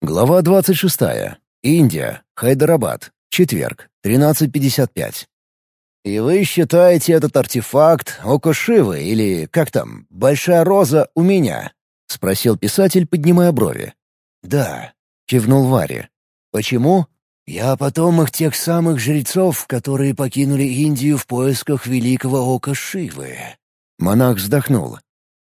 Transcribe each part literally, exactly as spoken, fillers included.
Глава двадцать шестая. Индия. Хайдарабад. Четверг. тринадцать пятьдесят пять. «И вы считаете этот артефакт Око Шивы или, как там, Большая Роза у меня?» — спросил писатель, поднимая брови. «Да», — кивнул Варри. «Почему?» «Я потомок тех самых жрецов, которые покинули Индию в поисках великого Ока Шивы». Монах вздохнул.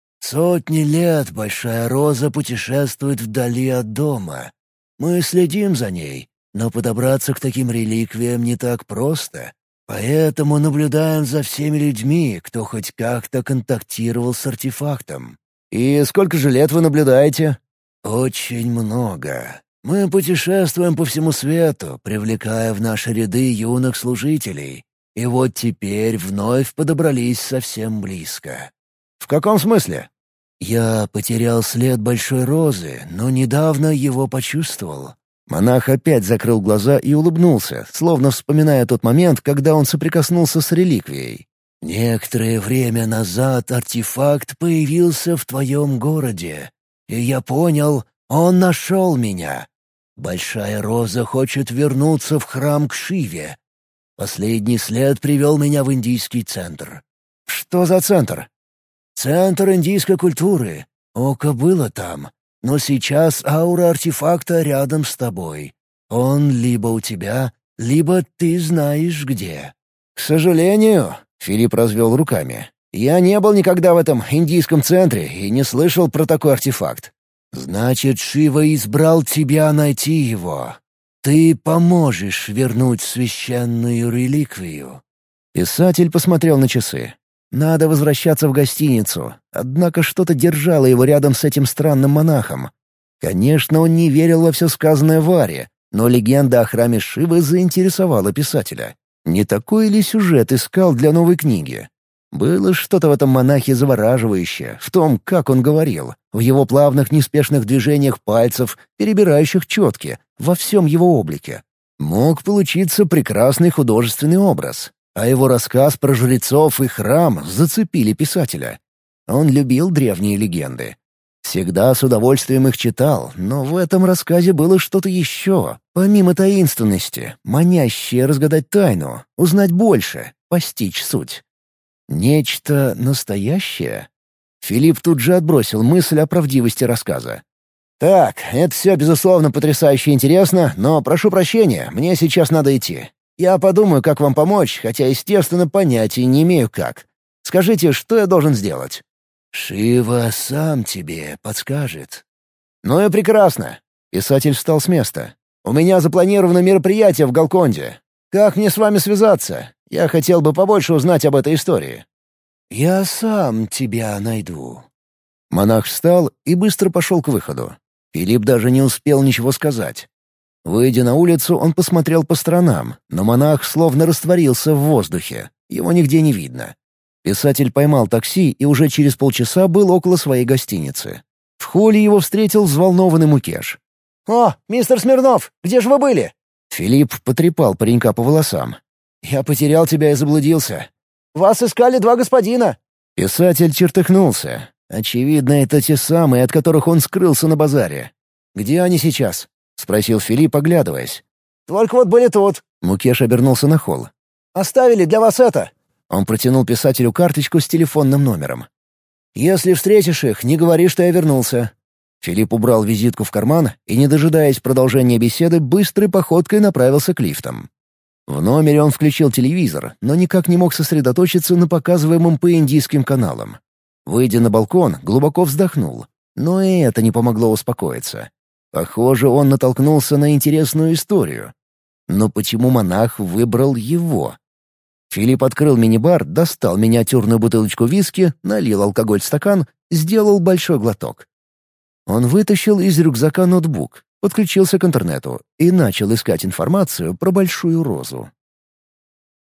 «Сотни лет Большая Роза путешествует вдали от дома. Мы следим за ней, но подобраться к таким реликвиям не так просто. Поэтому наблюдаем за всеми людьми, кто хоть как-то контактировал с артефактом». «И сколько же лет вы наблюдаете?» «Очень много. Мы путешествуем по всему свету, привлекая в наши ряды юных служителей. И вот теперь вновь подобрались совсем близко». «В каком смысле?» «Я потерял след Большой Розы, но недавно его почувствовал». Монах опять закрыл глаза и улыбнулся, словно вспоминая тот момент, когда он соприкоснулся с реликвией. «Некоторое время назад артефакт появился в твоем городе, и я понял, он нашел меня. Большая Роза хочет вернуться в храм к Шиве. Последний след привел меня в индийский центр». «Что за центр?» «Центр индийской культуры. Око было там. Но сейчас аура артефакта рядом с тобой. Он либо у тебя, либо ты знаешь где». «К сожалению», — Филипп развел руками, — «я не был никогда в этом индийском центре и не слышал про такой артефакт». «Значит, Шива избрал тебя найти его. Ты поможешь вернуть священную реликвию». Писатель посмотрел на часы. Надо возвращаться в гостиницу, однако что-то держало его рядом с этим странным монахом. Конечно, он не верил во все сказанное Варе, но легенда о храме Шивы заинтересовала писателя. Не такой ли сюжет искал для новой книги? Было что-то в этом монахе завораживающее, в том, как он говорил, в его плавных неспешных движениях пальцев, перебирающих четки, во всем его облике. Мог получиться прекрасный художественный образ. А его рассказ про жрецов и храм зацепили писателя. Он любил древние легенды. Всегда с удовольствием их читал, но в этом рассказе было что-то еще, помимо таинственности, манящее разгадать тайну, узнать больше, постичь суть. Нечто настоящее? Филипп тут же отбросил мысль о правдивости рассказа. «Так, это все, безусловно, потрясающе интересно, но прошу прощения, мне сейчас надо идти. Я подумаю, как вам помочь, хотя, естественно, понятия не имею как. Скажите, что я должен сделать?» «Шива сам тебе подскажет». «Ну и прекрасно». Писатель встал с места. «У меня запланировано мероприятие в Голконде. Как мне с вами связаться? Я хотел бы побольше узнать об этой истории». «Я сам тебя найду». Монах встал и быстро пошел к выходу. Филипп даже не успел ничего сказать. Выйдя на улицу, он посмотрел по сторонам, но монах словно растворился в воздухе. Его нигде не видно. Писатель поймал такси и уже через полчаса был около своей гостиницы. В холле его встретил взволнованный Мукеш. «О, мистер Смирнов, где же вы были?» Филипп потрепал паренька по волосам. «Я потерял тебя и заблудился». «Вас искали два господина». Писатель чертыхнулся. Очевидно, это те самые, от которых он скрылся на базаре. «Где они сейчас?» — спросил Филипп, оглядываясь. «Только вот были тут». Мукеш обернулся на холл. «Оставили для вас это». Он протянул писателю карточку с телефонным номером. «Если встретишь их, не говори, что я вернулся». Филипп убрал визитку в карман и, не дожидаясь продолжения беседы, быстрой походкой направился к лифтам. В номере он включил телевизор, но никак не мог сосредоточиться на показываемом по индийским каналам. Выйдя на балкон, глубоко вздохнул. Но и это не помогло успокоиться. Похоже, он натолкнулся на интересную историю. Но почему монах выбрал его? Филипп открыл мини-бар, достал миниатюрную бутылочку виски, налил алкоголь в стакан, сделал большой глоток. Он вытащил из рюкзака ноутбук, подключился к интернету и начал искать информацию про Большую Розу.